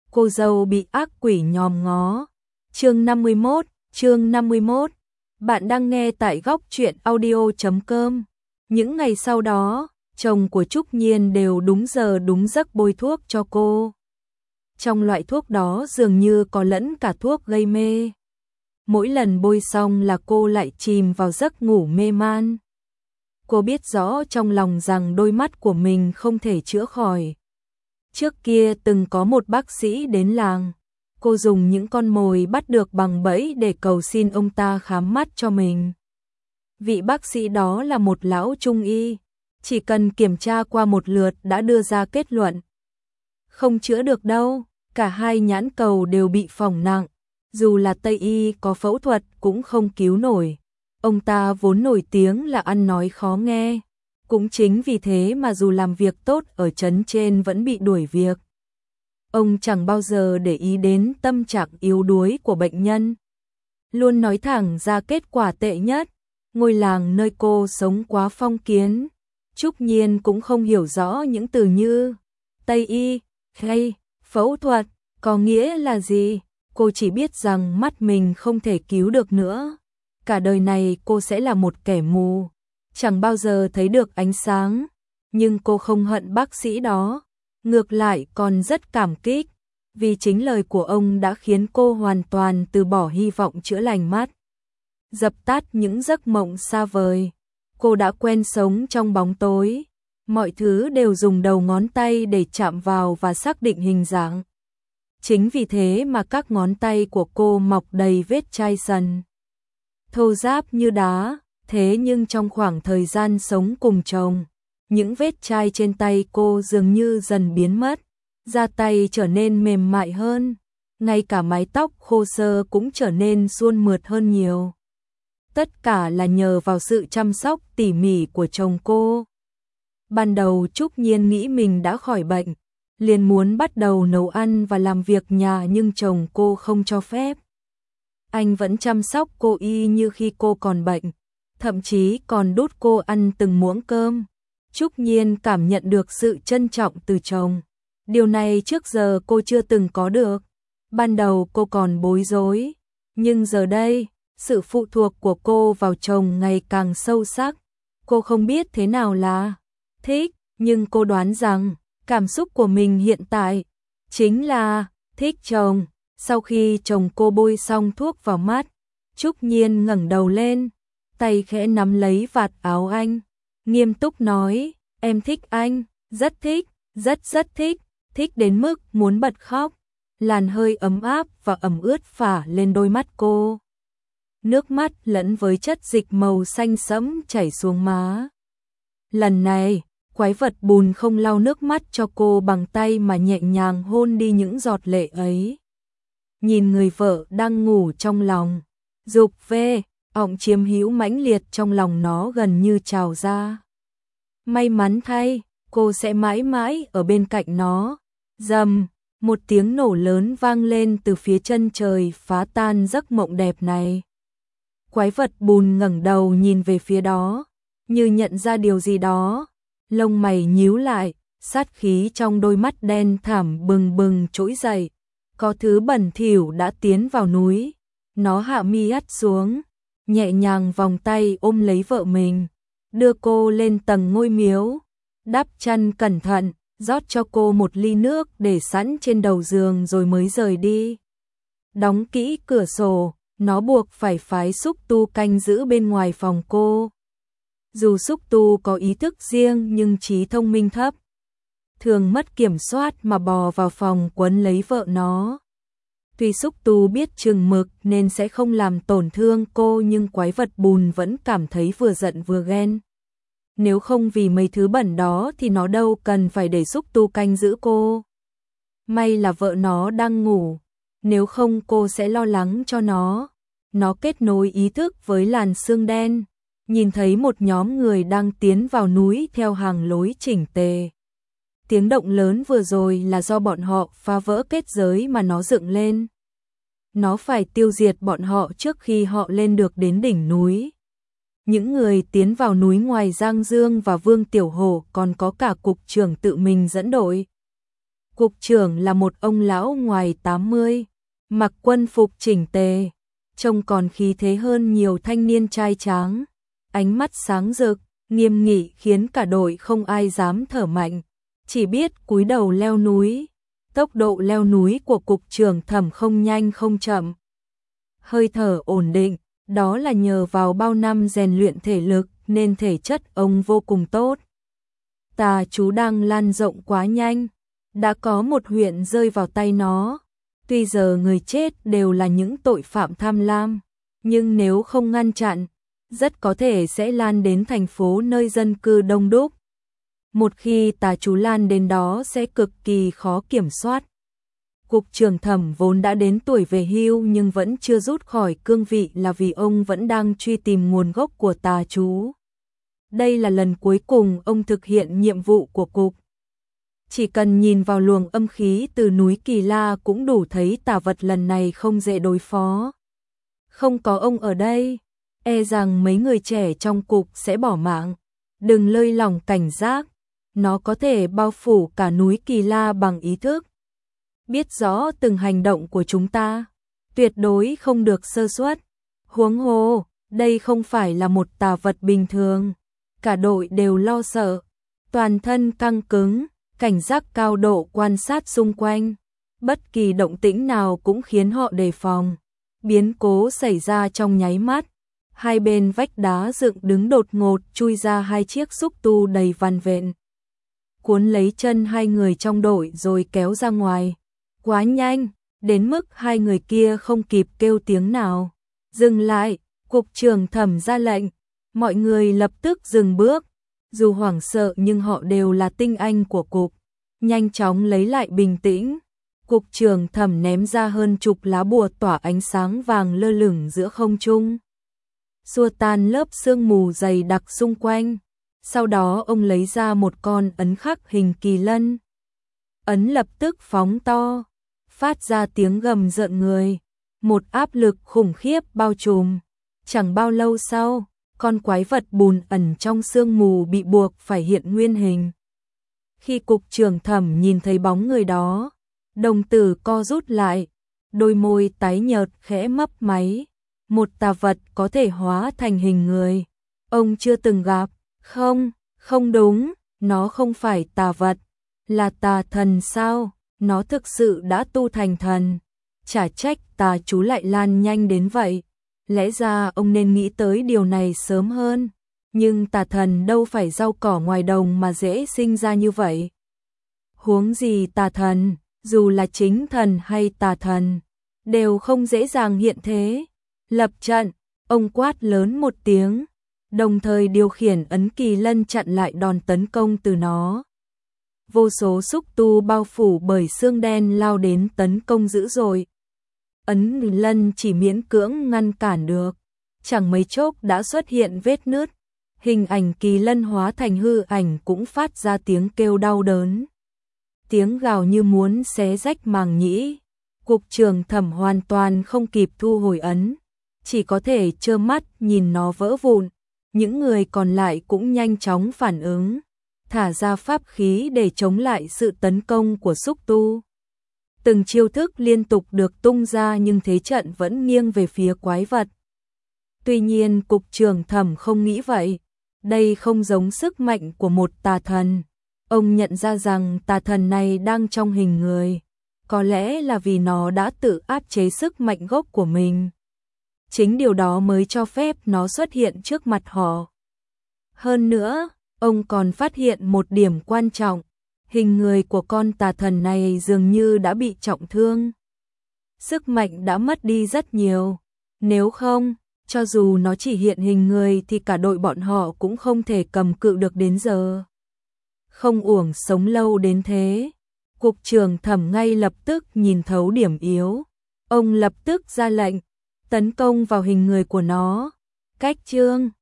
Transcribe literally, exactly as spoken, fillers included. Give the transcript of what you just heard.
cô dâu bị ác quỷ nhòm ngó. Chương năm mươi mốt, chương năm mươi mốt. Bạn đang nghe tại góc truyện audio chấm com. Những ngày sau đó, chồng của Trúc Nhiên đều đúng giờ đúng giấc bôi thuốc cho cô. Trong loại thuốc đó dường như có lẫn cả thuốc gây mê. Mỗi lần bôi xong là cô lại chìm vào giấc ngủ mê man. Cô biết rõ trong lòng rằng đôi mắt của mình không thể chữa khỏi. Trước kia từng có một bác sĩ đến làng. Cô dùng những con mồi bắt được bằng bẫy để cầu xin ông ta khám mắt cho mình. Vị bác sĩ đó là một lão trung y. Chỉ cần kiểm tra qua một lượt đã đưa ra kết luận. Không chữa được đâu, cả hai nhãn cầu đều bị phỏng nặng. Dù là Tây y có phẫu thuật cũng không cứu nổi. Ông ta vốn nổi tiếng là ăn nói khó nghe. Cũng chính vì thế mà dù làm việc tốt ở trấn trên vẫn bị đuổi việc. Ông chẳng bao giờ để ý đến tâm trạng yếu đuối của bệnh nhân. Luôn nói thẳng ra kết quả tệ nhất. Ngôi làng nơi cô sống quá phong kiến. Trúc Nhiên cũng không hiểu rõ những từ như Tây y, hay phẫu thuật có nghĩa là gì. Cô chỉ biết rằng mắt mình không thể cứu được nữa. Cả đời này cô sẽ là một kẻ mù, chẳng bao giờ thấy được ánh sáng. Nhưng cô không hận bác sĩ đó, ngược lại còn rất cảm kích, vì chính lời của ông đã khiến cô hoàn toàn từ bỏ hy vọng chữa lành mắt, dập tắt những giấc mộng xa vời. Cô đã quen sống trong bóng tối, mọi thứ đều dùng đầu ngón tay để chạm vào và xác định hình dạng. Chính vì thế mà các ngón tay của cô mọc đầy vết chai sần, thô ráp như đá. Thế nhưng trong khoảng thời gian sống cùng chồng, những vết chai trên tay cô dường như dần biến mất, da tay trở nên mềm mại hơn, ngay cả mái tóc khô xơ cũng trở nên suôn mượt hơn nhiều. Tất cả là nhờ vào sự chăm sóc tỉ mỉ của chồng cô. Ban đầu Trúc Nhiên nghĩ mình đã khỏi bệnh, liền muốn bắt đầu nấu ăn và làm việc nhà, nhưng chồng cô không cho phép. Anh vẫn chăm sóc cô y như khi cô còn bệnh, thậm chí còn đút cô ăn từng muỗng cơm. Trúc Nhiên cảm nhận được sự trân trọng từ chồng. Điều này trước giờ cô chưa từng có được. Ban đầu cô còn bối rối, nhưng giờ đây, sự phụ thuộc của cô vào chồng ngày càng sâu sắc. Cô không biết thế nào là thích, nhưng cô đoán rằng cảm xúc của mình hiện tại chính là thích chồng. Sau khi chồng cô bôi xong thuốc vào mắt, Trúc Nhiên ngẩng đầu lên, tay khẽ nắm lấy vạt áo anh, nghiêm túc nói, em thích anh, rất thích, rất rất thích, thích đến mức muốn bật khóc. Làn hơi ấm áp và ẩm ướt phả lên đôi mắt cô. Nước mắt lẫn với chất dịch màu xanh sẫm chảy xuống má. Lần này, quái vật bùn không lau nước mắt cho cô bằng tay mà nhẹ nhàng hôn đi những giọt lệ ấy. Nhìn người vợ đang ngủ trong lòng, dục về, ọng chiếm hữu mãnh liệt trong lòng nó gần như trào ra. May mắn thay, cô sẽ mãi mãi ở bên cạnh nó. Rầm, một tiếng nổ lớn vang lên từ phía chân trời phá tan giấc mộng đẹp này. Quái vật bùn ngẩng đầu nhìn về phía đó, như nhận ra điều gì đó, lông mày nhíu lại, sát khí trong đôi mắt đen thẳm bừng bừng trỗi dậy. Có thứ bẩn thỉu đã tiến vào núi. Nó hạ mi mắt xuống, nhẹ nhàng vòng tay ôm lấy vợ mình, đưa cô lên tầng ngôi miếu, đắp chăn cẩn thận, rót cho cô một ly nước để sẵn trên đầu giường rồi mới rời đi. Đóng kỹ cửa sổ, nó buộc phải phái xúc tu canh giữ bên ngoài phòng cô. Dù xúc tu có ý thức riêng nhưng trí thông minh thấp, thường mất kiểm soát mà bò vào phòng quấn lấy vợ nó. Tuy xúc tu biết chừng mực nên sẽ không làm tổn thương cô, nhưng quái vật bùn vẫn cảm thấy vừa giận vừa ghen. Nếu không vì mấy thứ bẩn đó thì nó đâu cần phải để xúc tu canh giữ cô. May là vợ nó đang ngủ, nếu không cô sẽ lo lắng cho nó. Nó kết nối ý thức với làn sương đen, nhìn thấy một nhóm người đang tiến vào núi theo hàng lối chỉnh tề. Tiếng động lớn vừa rồi là do bọn họ phá vỡ kết giới mà nó dựng lên. Nó phải tiêu diệt bọn họ trước khi họ lên được đến đỉnh núi. Những người tiến vào núi ngoài Giang Dương và Vương Tiểu Hổ còn có cả cục trưởng tự mình dẫn đội. Cục trưởng là một ông lão ngoài tám mươi, mặc quân phục chỉnh tề, trông còn khí thế hơn nhiều thanh niên trai tráng, ánh mắt sáng rực, nghiêm nghị khiến cả đội không ai dám thở mạnh, chỉ biết cúi đầu leo núi. Tốc độ leo núi của cục trưởng Thẩm không nhanh không chậm, hơi thở ổn định, đó là nhờ vào bao năm rèn luyện thể lực nên thể chất ông vô cùng tốt. Tà chú đang lan rộng quá nhanh, đã có một huyện rơi vào tay nó. Tuy giờ người chết đều là những tội phạm tham lam, nhưng nếu không ngăn chặn, rất có thể sẽ lan đến thành phố nơi dân cư đông đúc. Một khi tà chú lan đến đó sẽ cực kỳ khó kiểm soát. Cục trưởng Thẩm vốn đã đến tuổi về hưu nhưng vẫn chưa rút khỏi cương vị là vì ông vẫn đang truy tìm nguồn gốc của tà chú. Đây là lần cuối cùng ông thực hiện nhiệm vụ của cục. Chỉ cần nhìn vào luồng âm khí từ núi Kỳ La cũng đủ thấy tà vật lần này không dễ đối phó. Không có ông ở đây, e rằng mấy người trẻ trong cục sẽ bỏ mạng. Đừng lơi lỏng cảnh giác, nó có thể bao phủ cả núi Kỳ La bằng ý thức. Biết rõ từng hành động của chúng ta, tuyệt đối không được sơ suất. Huống hồ, đây không phải là một tà vật bình thường. Cả đội đều lo sợ, toàn thân căng cứng, cảnh giác cao độ quan sát xung quanh. Bất kỳ động tĩnh nào cũng khiến họ đề phòng. Biến cố xảy ra trong nháy mắt. Hai bên vách đá dựng đứng đột ngột chui ra hai chiếc xúc tu đầy vằn vện. Cuốn lấy chân hai người trong đội rồi kéo ra ngoài. Quá nhanh, đến mức hai người kia không kịp kêu tiếng nào. Dừng lại, cục trưởng Thẩm ra lệnh. Mọi người lập tức dừng bước. Dù hoảng sợ nhưng họ đều là tinh anh của cục. Nhanh chóng lấy lại bình tĩnh. Cục trưởng Thẩm ném ra hơn chục lá bùa tỏa ánh sáng vàng lơ lửng giữa không trung, xua tan lớp sương mù dày đặc xung quanh. Sau đó ông lấy ra một con ấn khắc hình kỳ lân. Ấn lập tức phóng to, phát ra tiếng gầm rợn người. Một áp lực khủng khiếp bao trùm. Chẳng bao lâu sau, con quái vật bùn ẩn trong sương mù bị buộc phải hiện nguyên hình. Khi cục trưởng Thẩm nhìn thấy bóng người đó, đồng tử co rút lại, đôi môi tái nhợt khẽ mấp máy. Một tà vật có thể hóa thành hình người, ông chưa từng gặp. Không, không đúng, nó không phải tà vật, là tà thần sao? Nó thực sự đã tu thành thần. Chả trách tà chú lại lan nhanh đến vậy. Lẽ ra ông nên nghĩ tới điều này sớm hơn. Nhưng tà thần đâu phải rau cỏ ngoài đồng mà dễ sinh ra như vậy. Huống gì tà thần, dù là chính thần hay tà thần, đều không dễ dàng hiện thế. Lập trận, ông quát lớn một tiếng, đồng thời điều khiển ấn kỳ lân chặn lại đòn tấn công từ nó. Vô số xúc tu bao phủ bởi xương đen lao đến tấn công dữ dội. Ấn lân chỉ miễn cưỡng ngăn cản được, chẳng mấy chốc đã xuất hiện vết nứt. Hình ảnh kỳ lân hóa thành hư ảnh cũng phát ra tiếng kêu đau đớn. Tiếng gào như muốn xé rách màng nhĩ. Cục trưởng Thẩm hoàn toàn không kịp thu hồi ấn, chỉ có thể trơ mắt nhìn nó vỡ vụn. Những người còn lại cũng nhanh chóng phản ứng, thả ra pháp khí để chống lại sự tấn công của xúc tu. Từng chiêu thức liên tục được tung ra nhưng thế trận vẫn nghiêng về phía quái vật. Tuy nhiên cục trưởng Thẩm không nghĩ vậy. Đây không giống sức mạnh của một tà thần. Ông nhận ra rằng tà thần này đang trong hình người. Có lẽ là vì nó đã tự áp chế sức mạnh gốc của mình. Chính điều đó mới cho phép nó xuất hiện trước mặt họ. Hơn nữa, ông còn phát hiện một điểm quan trọng. Hình người của con tà thần này dường như đã bị trọng thương. Sức mạnh đã mất đi rất nhiều. Nếu không, cho dù nó chỉ hiện hình người thì cả đội bọn họ cũng không thể cầm cự được đến giờ. Không uổng sống lâu đến thế. Cục trưởng Thẩm ngay lập tức nhìn thấu điểm yếu. Ông lập tức ra lệnh, tấn công vào hình người của nó. Cách chương